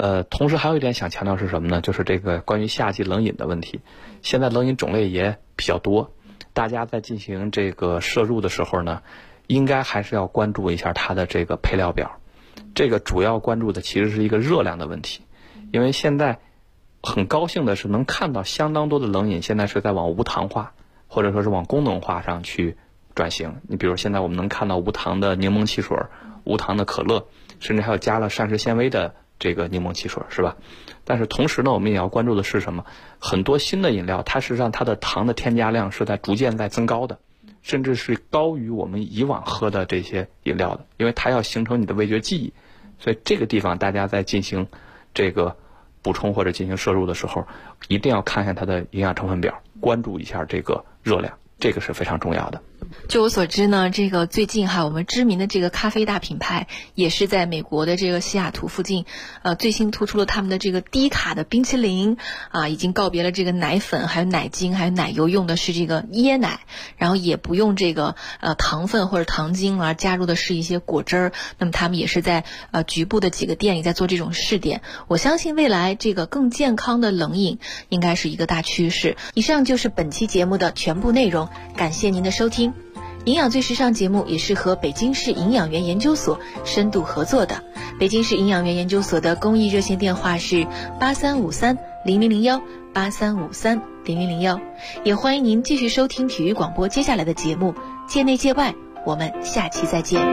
同时还有一点想强调是什么呢？就是这个关于夏季冷饮的问题。现在冷饮种类也比较多，大家在进行这个摄入的时候呢，应该还是要关注一下它的这个配料表。这个主要关注的其实是一个热量的问题，因为现在很高兴的是能看到相当多的冷饮现在是在往无糖化或者说是往功能化上去转型。你比如现在我们能看到无糖的柠檬汽水、无糖的可乐，甚至还有加了膳食纤维的这个柠檬汽水，是吧？但是同时呢，我们也要关注的是什么？很多新的饮料，它实际上它的糖的添加量是逐渐在增高的，甚至是高于我们以往喝的这些饮料的，因为它要形成你的味觉记忆。所以这个地方大家在进行这个补充或者进行摄入的时候，一定要看一下它的营养成分表，关注一下这个热量，这个是非常重要的。 据我所知呢，这个最近我们知名的这个咖啡大品牌也是在美国的这个西雅图附近，最新推出了他们的这个低卡的冰淇淋已经告别了这个奶粉，还有奶精，还有奶油，用的是这个椰奶，然后也不用这个糖分或者糖精，而加入的是一些果汁儿。那么他们也是在局部的几个店里在做这种试点。我相信未来这个更健康的冷饮应该是一个大趋势。以上就是本期节目的全部内容，感谢您的收听。营养最时尚节目也是和北京市营养园研究所深度合作的。北京市营养园研究所的公益热线电话是83530001 83530001，也欢迎您继续收听体育广播接下来的节目，界内界外，我们下期再见。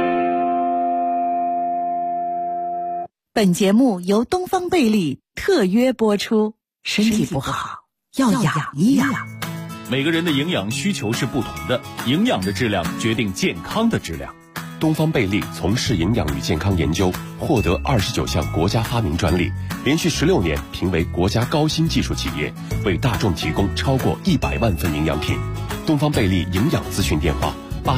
本节目由东方贝利特约播出。身体不好要养一养。 每个人的营养需求是不同的，营养的质量决定健康的质量。 东方贝利从事营养与健康研究，获得29项国家发明专利，连续16年评为国家高新技术企业，为大众提供超过100万份营养品。东方贝利营养咨询电话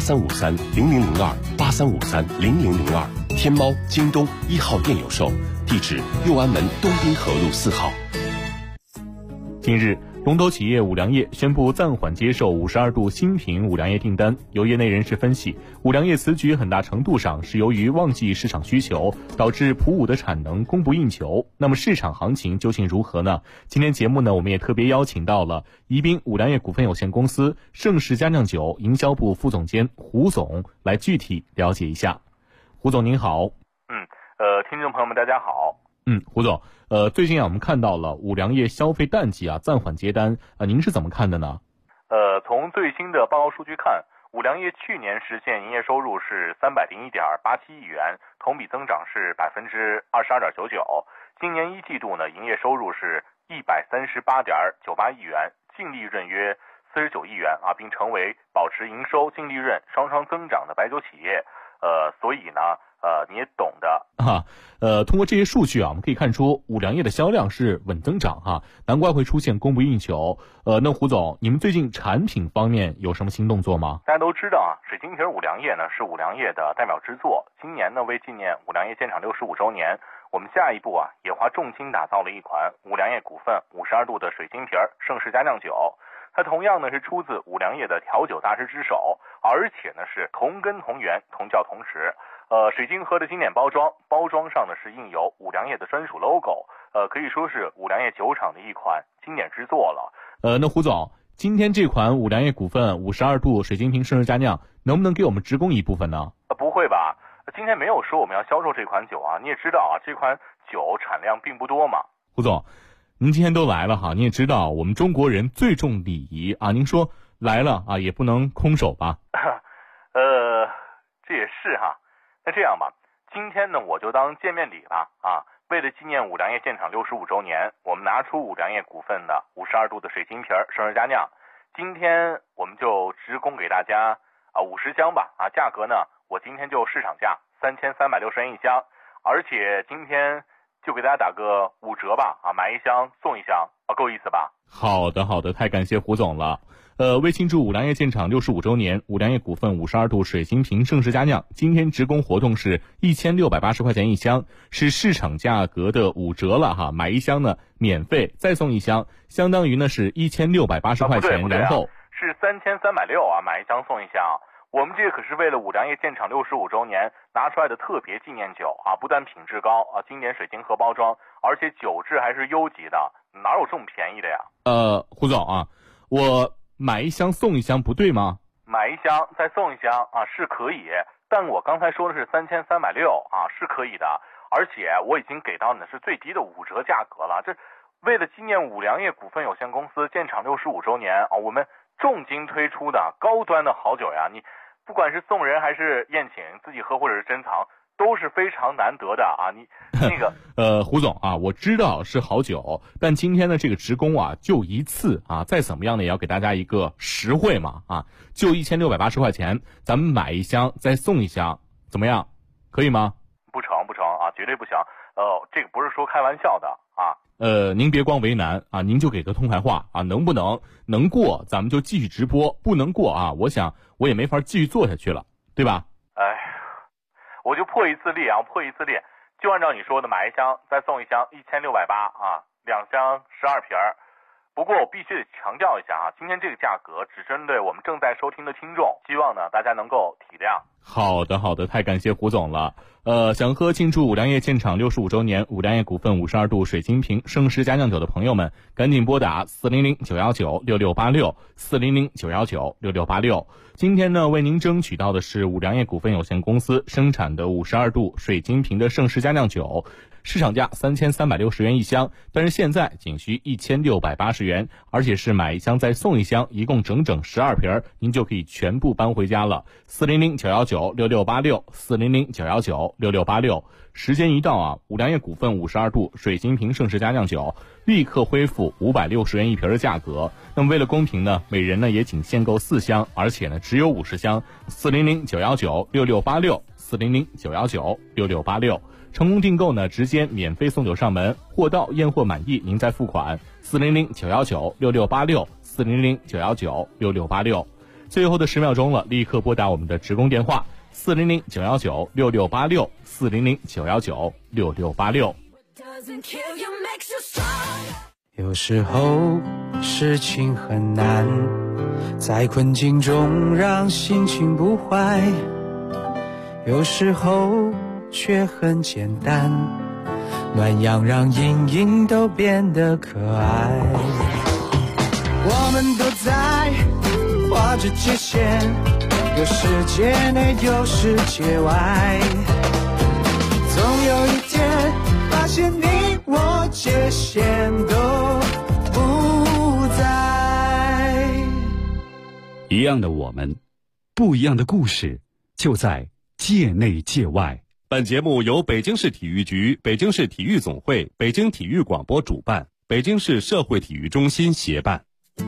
83530002 83530002，天猫、京东1号店有售，地址六安门东滨河路4号。 近日，龙头企业五粮液宣布暂缓接受52度新品五粮液订单。有业内人士分析，五粮液此举很大程度上是由于旺季市场需求，导致普五的产能供不应求。那么市场行情究竟如何呢？今天节目呢，我们也特别邀请到了宜宾五粮液股份有限公司盛世佳酿酒营销部副总监胡总来具体了解一下。胡总您好。 听众朋友们大家好。 胡总，最近我们看到了五粮液消费淡季暂缓接单，您是怎么看的呢？ 从最新的报告数据看，五粮液去年实现营业收入是301.87亿元，同比增长是22.99%。今年一季度呢，营业收入是138.98亿元，净利润约49亿元并成为保持营收、净利润双双增长的白酒企业。所以呢，你也懂的。 通过这些数据我们可以看出五粮液的销量是稳增长难怪会出现供不应求。那胡总，你们最近产品方面有什么新动作吗？ 大家都知道水晶瓶五粮液呢是五粮液的代表之作。今年呢，为纪念五粮液建厂65周年，我们下一步也花重金打造了一款五粮液股份52度的水晶瓶盛世佳酿酒。它同样呢是出自五粮液的调酒大师之手，而且呢是同根同源、同教同实。水晶盒的经典包装上呢是印有五粮液的专属 logo， 可以说是五粮液酒厂的一款经典之作了。 那胡总，今天这款五粮液股份52度水晶瓶盛世佳酿能不能给我们直供一部分呢？ 不会吧，今天没有说我们要销售这款酒你也知道这款酒产量并不多嘛。 胡总，您今天都来了您也知道我们中国人最重礼仪您说来了也不能空手吧？ 这也是那这样吧，今天呢我就当见面礼吧为了纪念五粮液建厂65周年，我们拿出五粮液股份的52度的水晶瓶盛世佳酿，今天我们就直供给大家50箱吧价格呢我今天就市场价3360元一箱，而且今天就给大家打个5折吧买一箱送一箱够意思吧？ 好的，太感谢胡总了。为庆祝五粮液建厂65周年，五粮液股份52度水晶瓶盛世佳酿今天直供活动是1680块钱一箱，是市场价格的5折了买一箱呢免费再送一箱，相当于呢是1680块钱，然后是3360买一箱送一箱。 我们这个可是为了五粮液建厂65周年拿出来的特别纪念酒啊，不但品质高啊，经典水晶盒包装，而且酒质还是优级的，哪有这么便宜的呀？ 胡总啊，我买一箱送一箱不对吗？ 买一箱再送一箱啊是可以，但我刚才说的是3360啊，是可以的，而且我已经给到你的是最低的5折价格了。这为了纪念五粮液股份有限公司建厂65周年啊，我们重金推出的高端的好酒呀，你不管是送人还是宴请，自己喝或者是珍藏，都是非常难得的啊！你那个胡总啊，我知道是好酒，但今天的这个职工啊，就一次啊，再怎么样呢，也要给大家一个实惠嘛啊，就1680块钱，咱们买一箱再送一箱，怎么样？可以吗？ 不成啊，绝对不行。这个不是说开玩笑的啊。 您别光为难啊，您就给个痛快话啊，能不能过，咱们就继续直播；不能过啊，我想我也没法继续做下去了，对吧？ 我就破一次例啊，就按照你说的，买一箱再送一箱，1680啊，2箱12瓶儿。不过我必须得强调一下啊，今天这个价格只针对我们正在收听的听众，希望呢大家能够体谅。 好的，太感谢胡总了。想喝庆祝五粮液建厂65周年五粮液股份52度水晶瓶盛世佳酿酒的朋友们，赶紧拨打400-919-6686 400-919-6686。今天呢，为您争取到的是五粮液股份有限公司生产的52度水晶瓶的盛世佳酿酒。市场价3360元一箱，但是现在仅需1680元，而且是买一箱再送一箱，一共整12瓶，您就可以全部搬回家了。400-919-6686 400-919-6686。时间一到啊，五粮液股份52度水晶瓶盛世佳酿酒立刻恢复560元一瓶的价格。那么为了公平呢，每人呢也仅限购4箱，而且呢只有50箱。400-919-6686 400-919-6686。成功订购呢，直接免费送酒上门，货到验货满意您再付款。400-919-6686 400-919-6686。最后的10秒钟了，立刻拨打我们的职工电话400-919-6686 400-919-6686。 有时候事情很难，在困境中让心情不坏，有时候却很简单，暖阳让阴影都变得可爱。我们都在画着界限，有世界内有世界外，总有一天发现你我界限都不在。 一样的我们，不一样的故事，就在界内界外。 本节目由北京市体育局、北京市体育总会、北京体育广播主办，北京市社会体育中心协办。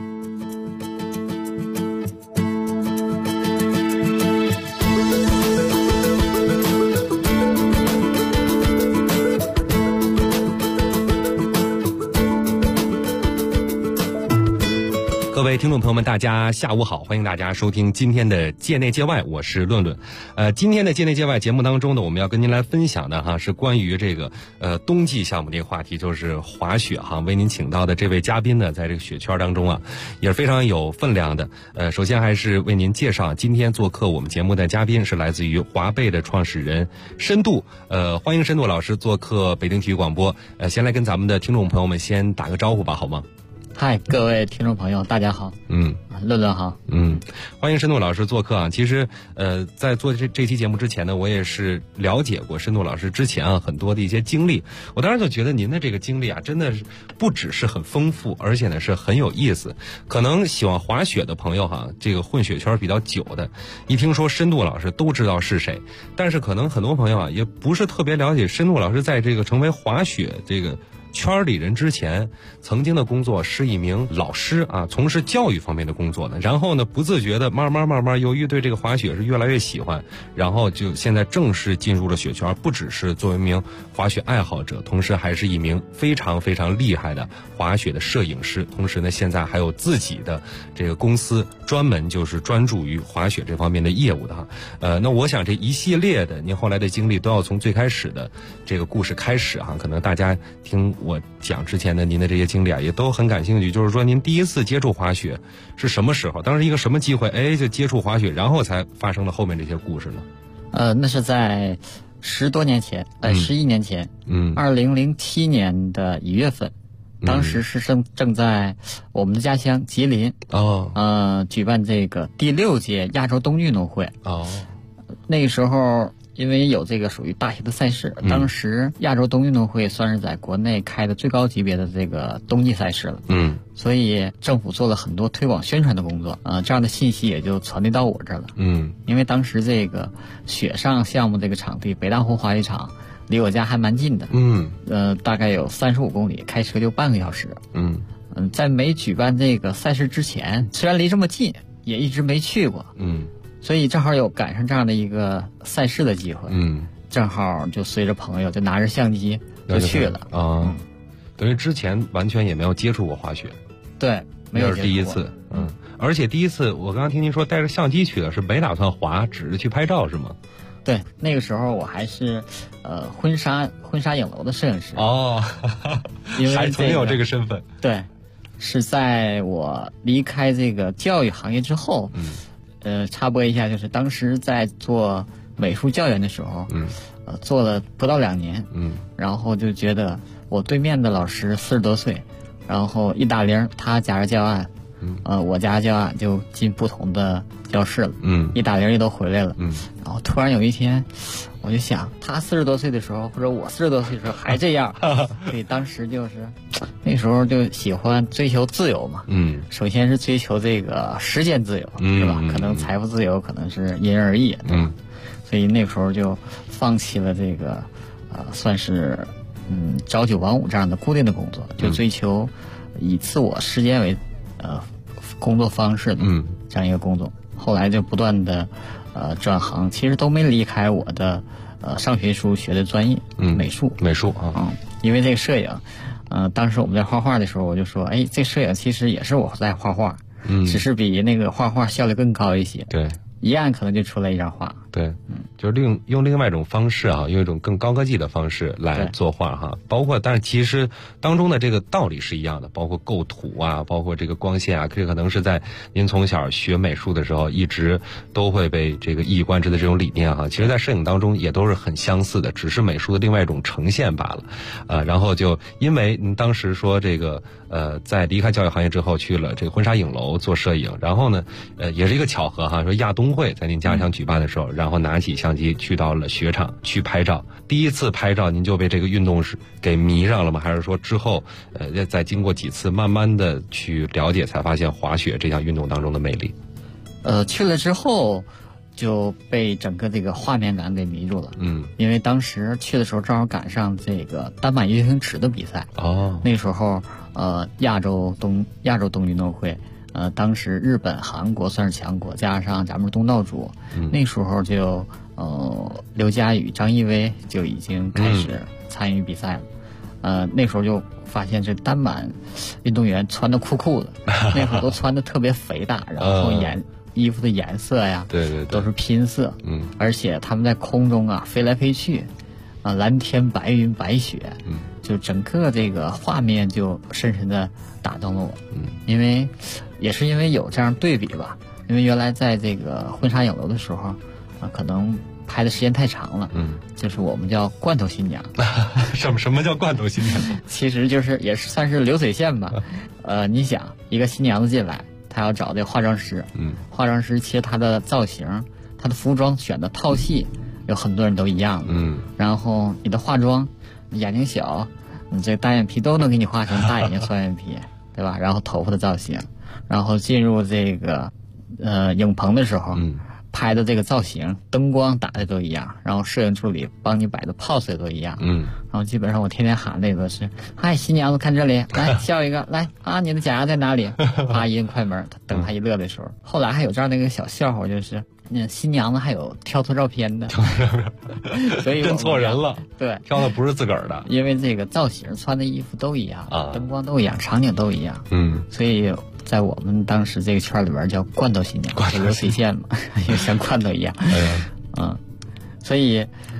各位听众朋友们，大家下午好，欢迎大家收听今天的界内界外，我是论论。今天的界内界外节目当中呢，我们要跟您来分享的是关于这个冬季项目这个话题，就是滑雪哈。为您请到的这位嘉宾呢，在这个雪圈当中啊，也是非常有分量的。首先还是为您介绍今天做客我们节目的嘉宾是来自于华贝的创始人深度。欢迎深度老师做客北京体育广播。先来跟咱们的听众朋友们先打个招呼吧，好吗？ 嗨，各位听众朋友，大家好。论论好。 欢迎深度老师做客啊。其实在做这期节目之前呢，我也是了解过深度老师之前啊很多的一些经历。我当时就觉得您的这个经历啊，真的是不只是很丰富，而且呢是很有意思。可能喜欢滑雪的朋友哈，这个混雪圈比较久的，一听说深度老师都知道是谁。但是可能很多朋友啊，也不是特别了解深度老师在这个成为滑雪这个圈里人之前，曾经的工作是一名老师啊，从事教育方面的工作的。然后呢，不自觉的慢慢，由于对这个滑雪是越来越喜欢，然后就现在正式进入了雪圈，不只是作为一名滑雪爱好者，同时还是一名非常厉害的滑雪的摄影师。同时呢，现在还有自己的这个公司，专门就是专注于滑雪这方面的业务的哈。那我想这一系列的您后来的经历，都要从最开始的这个故事开始哈。可能大家听我讲之前的您的这些经历啊，也都很感兴趣。就是说，您第一次接触滑雪是什么时候？当时一个什么机会，就接触滑雪，然后才发生了后面这些故事呢？ 那是在10多年前，11年前，2007年的1月份，当时是正在我们的家乡吉林举办这个第6届亚洲冬运动会。那个时候因为有这个属于大型的赛事，当时亚洲冬运动会算是在国内开的最高级别的这个冬季赛事了。所以政府做了很多推广宣传的工作，这样的信息也就传递到我这儿了。因为当时这个雪上项目这个场地北大湖滑雪场离我家还蛮近的，大概有35公里，开车就半个小时。在没举办这个赛事之前，虽然离这么近，也一直没去过。所以正好有赶上这样的一个赛事的机会，正好就随着朋友就拿着相机就去了。 等于之前完全也没有接触过滑雪。 对，没有接触过， 这是第一次。而且第一次我刚刚听您说带着相机去的，是没打算滑，只是去拍照是吗？ 对，那个时候我还是婚纱影楼的摄影师。因为还曾有这个身份。 对，是在我离开这个教育行业之后。插播一下，就是当时在做美术教员的时候，做了不到2年，然后就觉得我对面的老师40多岁，然后一打铃，他夹着教案，我夹着教案就进不同的教室了，一打铃也都回来了，然后突然有一天，我就想，他40多岁的时候，或者我40多岁的时候还这样，所以当时就是那时候就喜欢追求自由嘛，首先是追求这个时间自由，是吧？可能财富自由可能是因人而异，所以那个时候就放弃了这个算是朝9晚5这样的固定的工作，就追求以自我时间为工作方式的这样一个工作。后来就不断的转行，其实都没离开我的上学时候学的专业，美术啊。因为这个摄影，当时我们在画画的时候，我就说，这摄影其实也是我在画画，只是比那个画画效率更高一些。 对， 一按可能就出来一张画。 对，就是用另外一种方式啊，用一种更高科技的方式来作画哈。包括，但是其实当中的这个道理是一样的，包括构图啊，包括这个光线啊，这可能是在您从小学美术的时候一直都会被这个一以贯之的这种理念哈。其实，在摄影当中也都是很相似的，只是美术的另外一种呈现罢了。然后就因为您当时说这个在离开教育行业之后去了这个婚纱影楼做摄影，然后呢也是一个巧合哈，说亚冬会在您家乡举办的时候，然后拿起相机去到了雪场去拍照。第一次拍照您就被这个运动给迷上了吗？还是说之后再经过几次慢慢的去了解，才发现滑雪这项运动当中的魅力？ 去了之后就被整个这个画面感给迷住了。因为当时去的时候正好赶上这个单板越行池的比赛。那时候亚洲冬运动会，当时日本、韩国算是强国，加上咱们东道主，那时候就刘佳宇、张艺薇就已经开始参与比赛了。那时候就发现这单板运动员穿的酷酷的，那会儿都穿的特别肥大，然后衣服的颜色呀， 对都是拼色，而且他们在空中飞来飞去，蓝天白云白雪，就整个这个画面就深深的打动了我。因为也是因为有这样对比吧，因为原来在这个婚纱影楼的时候可能拍的时间太长了，就是我们叫罐头新娘。 什么叫罐头新娘？ 其实就是也是算是流水线吧。你想一个新娘子进来，她要找这化妆师，化妆师其实她的造型、她的服装选的套系有很多人都一样，然后你的化妆，眼睛小，你这单眼皮都能给你画成大眼睛双眼皮，对吧？然后头发的造型，然后进入这个影棚的时候，拍的这个造型、灯光打的都一样，然后摄影助理帮你摆的 pose 也都一样，然后基本上我天天喊那个是，嗨，新娘子看这里，来笑一个，来啊，你的假牙在哪里？啪一摁快门，等他一乐的时候，后来还有这样的一个小笑话，就是那新娘子还有挑错照片的，所以认错人了， 对， 挑的不是自个儿的， 因为这个造型、穿的衣服都一样，灯光都一样，场景都一样，所以在我们当时这个圈里边叫罐头新娘，就流水线嘛，就像罐头一样，所以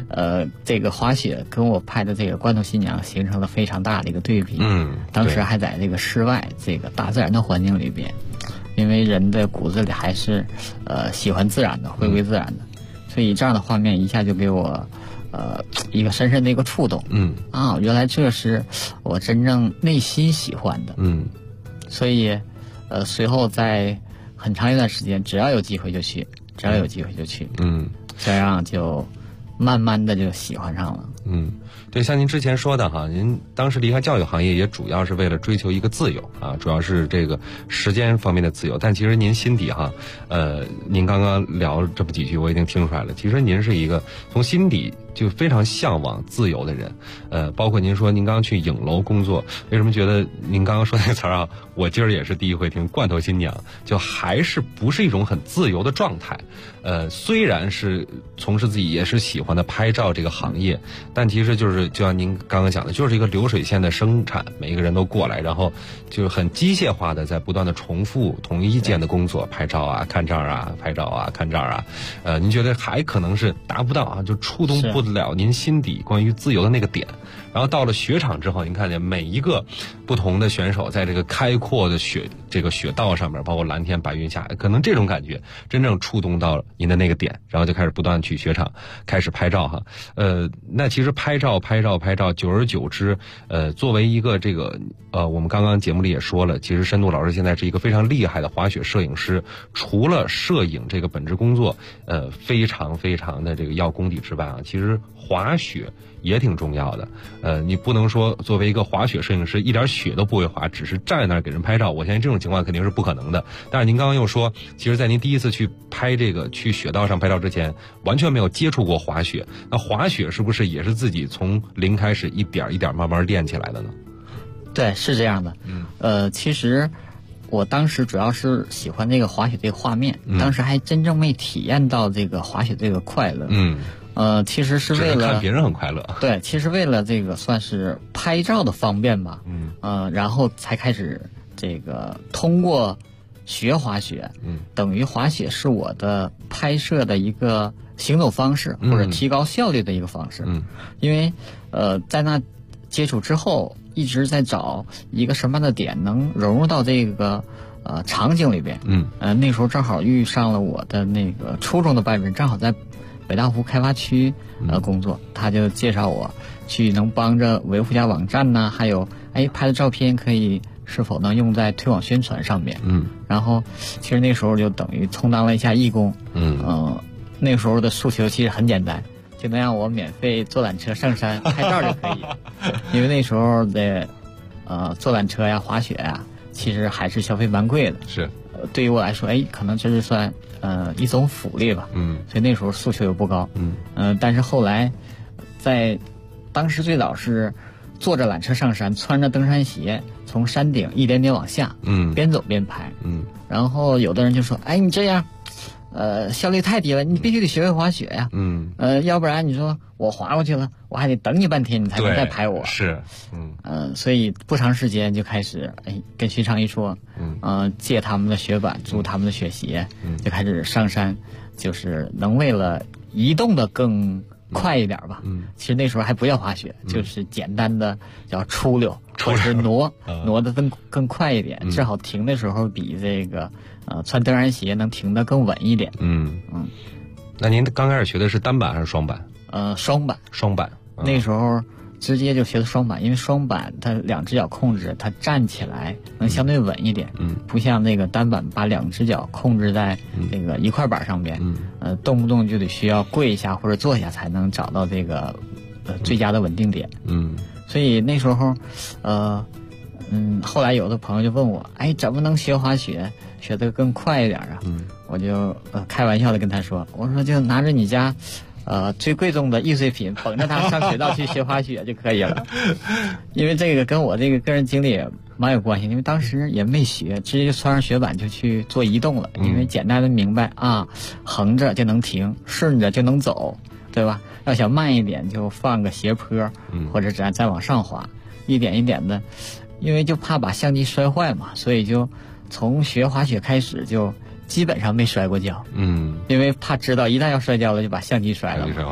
这个滑雪跟我拍的这个罐头新娘形成了非常大的一个对比。当时还在这个室外这个大自然的环境里边，因为人的骨子里还是喜欢自然的，回归自然的，所以这样的画面一下就给我一个深深的一个触动。原来这是我真正内心喜欢的。所以随后在很长一段时间，只要有机会就去，这样就慢慢的就喜欢上了。 对，像您之前说的哈，您当时离开教育行业也主要是为了追求一个自由啊，主要是这个时间方面的自由。但其实您心底哈，您刚刚聊这么几句，我已经听出来了。其实您是一个从心底就非常向往自由的人。包括您说您刚刚去影楼工作，为什么觉得您刚刚说那个词儿啊？我今儿也是第一回听，罐头新娘，就还是不是一种很自由的状态。虽然是从事自己也是喜欢的拍照这个行业，但其实就像您刚刚讲的，就是一个流水线的生产，每一个人都过来，然后就很机械化的在不断的重复同一件的工作，拍照啊，看这儿啊，拍照啊，看这儿啊。您觉得还可能是达不到啊，就触动不了您心底关于自由的那个点。然后到了雪场之后，您看见每一个不同的选手在这个开阔的雪道上面，包括蓝天白云下，可能这种感觉真正触动到您的那个点，然后就开始不断去雪场开始拍照哈。那其实拍照，久而久之，作为一个这个我们刚刚节目里也说了，其实深度老师现在是一个非常厉害的滑雪摄影师，除了摄影这个本职工作非常非常的这个要功底之外啊，其实滑雪也挺重要的。你不能说作为一个滑雪摄影师一点雪都不会滑，只是站在那儿给人拍照，我相信这种情况肯定是不可能的。但是您刚刚又说，其实在您第一次去拍这个去雪道上拍照之前，完全没有接触过滑雪，那滑雪是不是也是自己从零开始一点一点慢慢练起来的呢？ 对，是这样的。其实我当时主要是喜欢这个滑雪这个画面，当时还真正没体验到这个滑雪这个快乐。其实是为了看别人很快乐。 对，其实为了这个算是拍照的方便吧。然后才开始这个通过学滑雪，等于滑雪是我的拍摄的一个行走方式，或者提高效率的一个方式。因为在那接触之后，一直在找一个什么样的点能融入到这个场景里边。那时候正好遇上了我的那个初中的班主任，正好在北大湖开发区工作，他就介绍我去能帮着维护下网站呢，还有拍的照片可以是否能用在推广宣传上面。然后其实那时候就等于充当了一下义工。那个时候的诉求其实很简单，就能让我免费坐缆车上山拍照就可以。因为那时候的坐缆车呀、滑雪呀，其实还是消费蛮贵的。 是。 对于我来说，可能这是算一种福利吧。所以那时候诉求又不高。但是后来在当时最早是坐着缆车上山，穿着登山鞋从山顶一点点往下，边走边拍。然后有的人就说，你这样效率太低了，你必须得学会滑雪呀。要不然你说我滑过去了，我还得等你半天，你才能再拍我。 是。 所以不长时间就开始跟徐长一说，借他们的雪板，租他们的雪鞋，就开始上山，就是能为了移动的更快一点吧。其实那时候还不叫滑雪，就是简单的叫出溜，或者是挪的更快一点，至少停的时候比这个穿登山鞋能停得更稳一点。 那您刚开始学的是单板还是双板？ 双板。那时候直接就学的双板，因为双板它两只脚控制，它站起来能相对稳一点。不像那个单板把两只脚控制在这个一块板上边，动不动就得需要跪一下或者坐下才能找到这个最佳的稳定点。所以那时候后来有的朋友就问我，怎么能学滑雪学得更快一点啊？我就开玩笑的跟他说，我说就拿着你家最贵重的易碎品，捧着它上雪道去学滑雪就可以了。因为这个跟我这个个人经历也蛮有关系，因为当时也没学，直接就穿上雪板就去做移动了。因为简单的明白横着就能停，顺着就能走，对吧？要想慢一点就放个斜坡，或者再往上滑，一点一点的。因为就怕把相机摔坏嘛，所以就从学滑雪开始就基本上没摔过跤。因为怕知道一旦要摔跤了就把相机摔了。 摔坏了。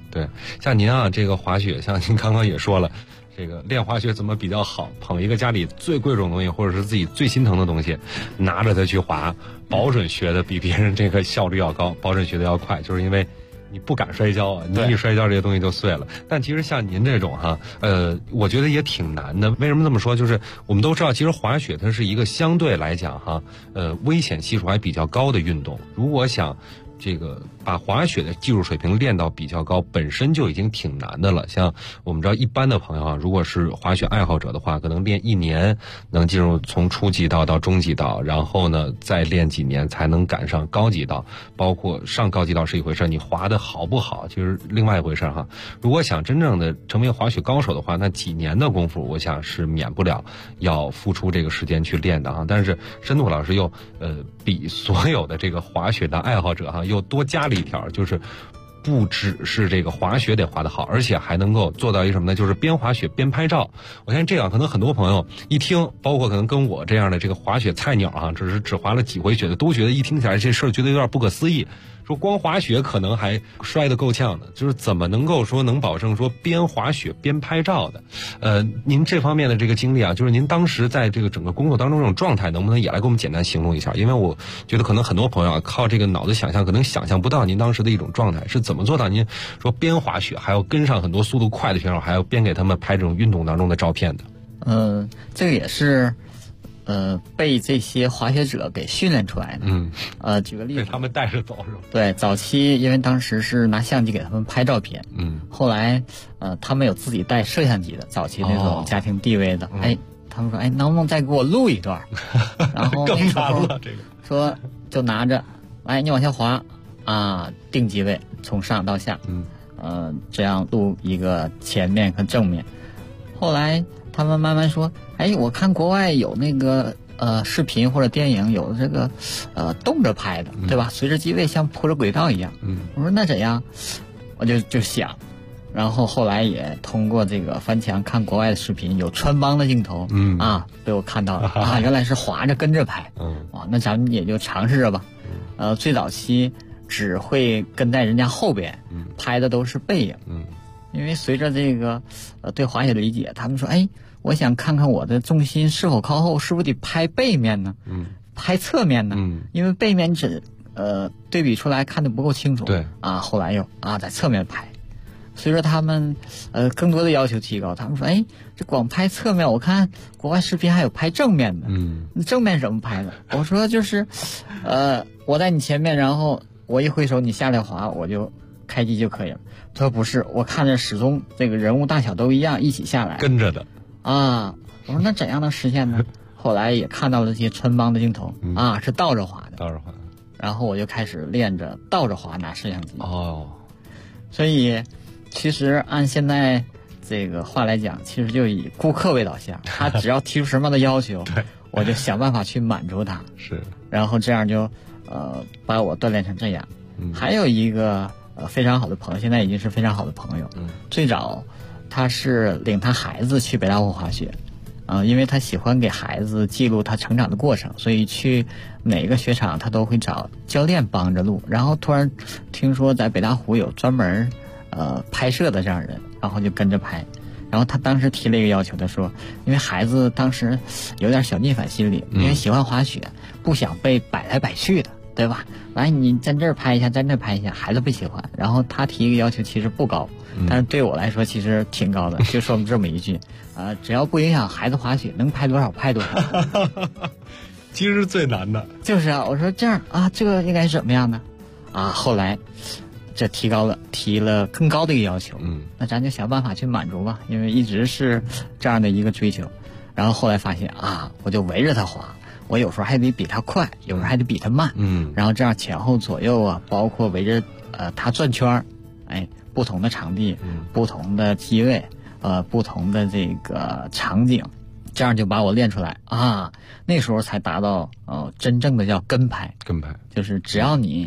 对，像您啊，这个滑雪，像您刚刚也说了，这个练滑雪怎么比较好？捧一个家里最贵重的东西，或者是自己最心疼的东西，拿着它去滑，保准学的比别人这个效率要高，保准学的要快，就是因为你不敢摔跤啊，你一摔跤这些东西就碎了。但其实像您这种哈，我觉得也挺难的。为什么这么说？就是我们都知道，其实滑雪它是一个相对来讲哈，危险系数还比较高的运动。如果想这个把滑雪的技术水平练到比较高，本身就已经挺难的了。像我们知道一般的朋友啊，如果是滑雪爱好者的话，可能练1年能进入从初级道到中级道，然后呢再练几年才能赶上高级道。包括上高级道是一回事，你滑的好不好其实另外一回事哈。如果想真正的成为滑雪高手的话，那几年的功夫我想是免不了要付出这个时间去练的哈。但是申渡老师又比所有的这个滑雪的爱好者哈又多加了一条，就是不只是这个滑雪得滑得好，而且还能够做到一个什么呢？就是边滑雪边拍照。我相信这样可能很多朋友一听，包括可能跟我这样的这个滑雪菜鸟啊，只滑了几回雪的，都觉得一听起来这事儿觉得有点不可思议。说光滑雪可能还摔得够呛的，就是怎么能够说能保证说边滑雪边拍照的？您这方面的这个经历啊，就是您当时在这个整个工作当中这种状态，能不能也来给我们简单形容一下？因为我觉得可能很多朋友啊，靠这个脑子想象，可能想象不到您当时的一种状态是怎么做到。您说边滑雪还要跟上很多速度快的选手，还要边给他们拍这种运动当中的照片的。 这个也是。被这些滑雪者给训练出来的。举个例子， 被他们带着走是吧？ 对，早期因为当时是拿相机给他们拍照片，后来他们有自己带摄像机的，早期那种家庭地位的，他们说，能不能再给我录一段？然后更难了，这个说就拿着，你往下滑啊，定机位，从上到下，这样录一个前面和正面。后来他们慢慢说，我看国外有那个视频或者电影有这个动着拍的，对吧？随着机位像铺着轨道一样。我说那怎样？我就想，然后后来也通过这个翻墙看国外的视频，有穿帮的镜头，被我看到了原来是滑着跟着拍。那咱们也就尝试着吧。最早期只会跟在人家后边，拍的都是背影。因为随着这个对滑雪的理解，他们说，我想看看我的重心是否靠后，是不是得拍背面呢？拍侧面呢？因为背面只对比出来看得不够清楚。 对后来又在侧面拍。随着他们更多的要求提高，他们说，这光拍侧面，我看国外视频还有拍正面的。正面怎么拍的？我说就是我在你前面，然后我一挥手，你下来滑，我就开机就可以了。他说不是，我看着始终这个人物大小都一样，一起下来跟着的。 我说那怎样能实现呢？后来也看到了这些穿帮的镜头，是倒着滑的。 倒着滑。 然后我就开始练着倒着滑，拿摄像机。所以其实按现在这个话来讲，其实就以顾客为导向，他只要提出什么样的要求，我就想办法去满足他。 是。 然后这样就把我锻炼成这样。还有一个非常好的朋友，现在已经是非常好的朋友。最早他是领他孩子去北大湖滑雪，因为他喜欢给孩子记录他成长的过程，所以去哪个雪场他都会找教练帮着录。然后突然听说在北大湖有专门拍摄的这样人，然后就跟着拍。然后他当时提了一个要求，他说因为孩子当时有点小逆反心理，因为喜欢滑雪，不想被摆来摆去的，对吧？来，你在这儿拍一下，在那儿拍一下，孩子不喜欢。然后他提一个要求其实不高，但是对我来说其实挺高的，就说了这么一句只要不影响孩子滑雪，能拍多少拍多少。 其实是最难的。 就是我说这样这个应该是怎么样呢？后来这提了更高的一个要求，那咱就想办法去满足吧，因为一直是这样的一个追求。然后后来发现我就围着他滑，我有时候还得比他快，有时候还得比他慢，然后这样前后左右包括围着他转圈，不同的场地，不同的机位，不同的这个场景，这样就把我练出来那时候才达到真正的叫跟拍， 跟拍就是只要你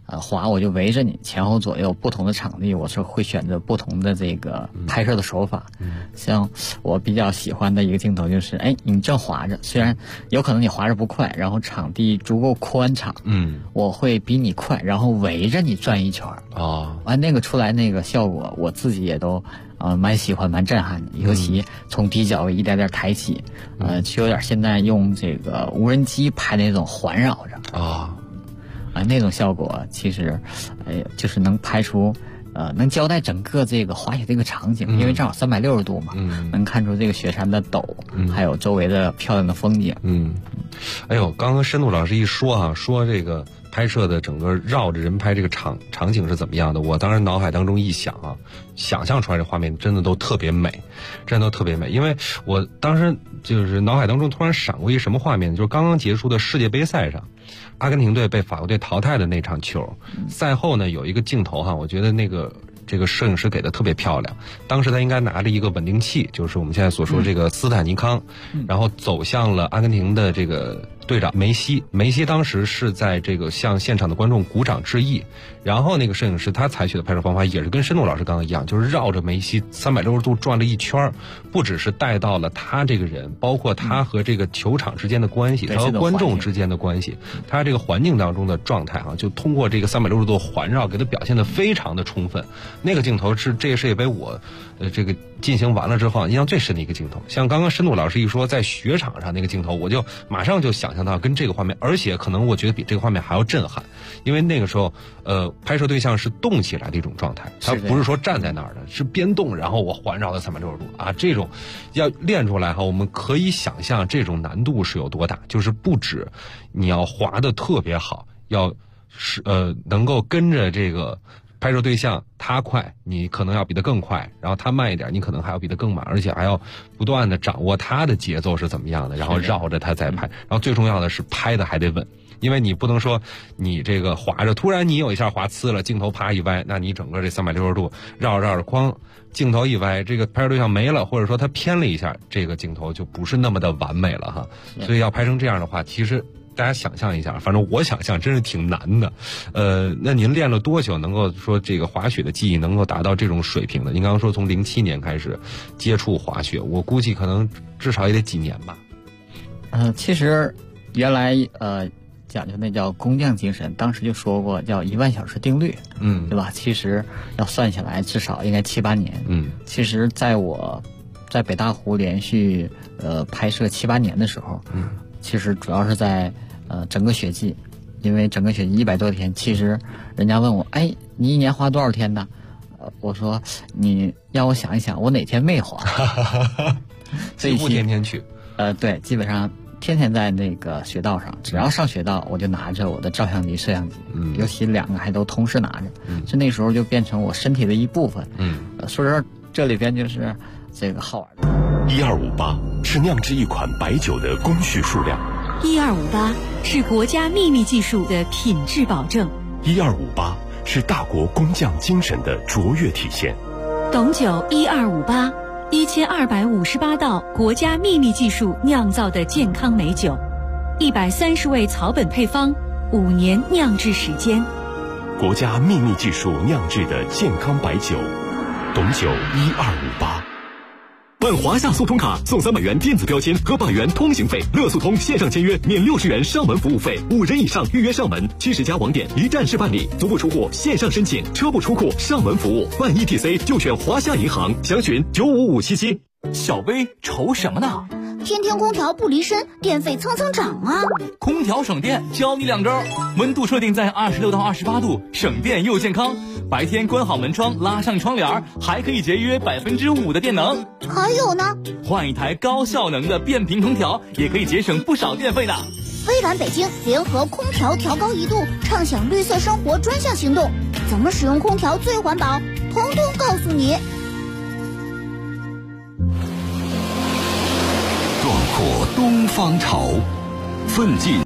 滑我就围着你前后左右不同的场地，我是会选择不同的这个拍摄的手法。像我比较喜欢的一个镜头就是，你正滑着，虽然有可能你滑着不快，然后场地足够宽敞，我会比你快，然后围着你转一圈完那个出来那个效果，我自己也都蛮喜欢蛮震撼的，尤其从低角位一点点抬起，就有点现在用这个无人机拍那种环绕着那种效果其实就是能拍出能交代整个这个滑雪这个场景，因为正好360度嘛，能看出这个雪山的陡，还有周围的漂亮的风景。 哎呦，刚刚深度老师一说说这个拍摄的整个绕着人拍这个场景是怎么样的，我当时脑海当中一想想象出来这画面真的都特别美，真的都特别美。因为我当时就是脑海当中突然闪过一什么画面，就是刚刚结束的世界杯赛上，阿根廷队被法国队淘汰的那场球，赛后呢有一个镜头我觉得这个摄影师给的特别漂亮。当时他应该拿着一个稳定器，就是我们现在所说这个斯坦尼康，然后走向了阿根廷的这个队长梅西。梅西当时是在这个向现场的观众鼓掌致意，然后那个摄影师他采取的拍摄方法也是跟申度老师刚刚一样，就是绕着梅西360度转了一圈，不只是带到了他这个人，包括他和这个球场之间的关系，他和观众之间的关系，他这个环境当中的状态就通过这个360度环绕给他表现得非常的充分。那个镜头是这个世界杯我这个进行完了之后印象最深的一个镜头。像刚刚申度老师一说在雪场上那个镜头，我就马上就想象到跟这个画面，而且可能我觉得比这个画面还要震撼，因为那个时候拍摄对象是动起来的一种状态，他不是说站在那儿的，是边动然后我环绕的360度这种要练出来我们可以想象这种难度是有多大，就是不止你要滑得特别好，要能够跟着这个拍摄对象他快，你可能要比他更快，然后他慢一点，你可能还要比他更慢，而且还要不断的掌握他的节奏是怎么样的，然后绕着他再拍，然后最重要的是拍的还得稳，因为你不能说你这个滑着突然你有一下滑呲了，镜头啪一歪，那你整个这360度绕着哐镜头一歪，这个拍摄对象没了，或者说他偏了一下，这个镜头就不是那么的完美了所以要拍成这样的话，其实大家想象一下，反正我想象真是挺难的。那您练了多久能够说这个滑雪的技艺能够达到这种水平的？您刚刚说从07年开始接触滑雪，我估计可能至少也得几年吧。 其实原来讲究那叫工匠精神，当时就说过叫1万小时定律，对吧？其实要算下来至少应该7、8年。其实在我在北大湖连续拍摄7、8年的时候，其实主要是在整个雪季，因为整个雪季100多天，其实人家问我，你一年滑多少天呢？我说你让我想一想，我哪天没滑？ 几乎天天去。 对，基本上天天在那个雪道上，只要上雪道，我就拿着我的照相机、摄像机，尤其2个还都同时拿着，就那时候就变成我身体的一部分。说实话，这里边就是这个好玩的。 1258是酿制一款白酒的工序数量 ，1258是国家秘密技术的品质保证 ，1258是大国工匠精神的卓越体现。 董酒1258，1258道国家秘密技术酿造的健康美酒，130味草本配方，5年酿制时间， 国家秘密技术酿制的健康白酒，董酒1258。 办华夏速通卡送300元电子标签和100元通行费，乐速通线上签约免60元上门服务费，5人以上预约上门，70家网点一站式办理，足不出户线上申请，车不出库上门服务，办 ETC 就选华夏银行，详询95577。 小薇愁什么呢？ 天天空调不离身，电费蹭蹭涨啊！ 空调省电，教你2招：温度设定在26到28度，省电又健康。白天关好门窗，拉上窗帘，还可以节约5%的电能。 还有呢， 换一台高效能的变频空调，也可以节省不少电费的。 微软北京联合空调调高1度，畅享绿色生活专项行动，怎么使用空调最环保？通通告诉你。 壮阔东方潮，奋进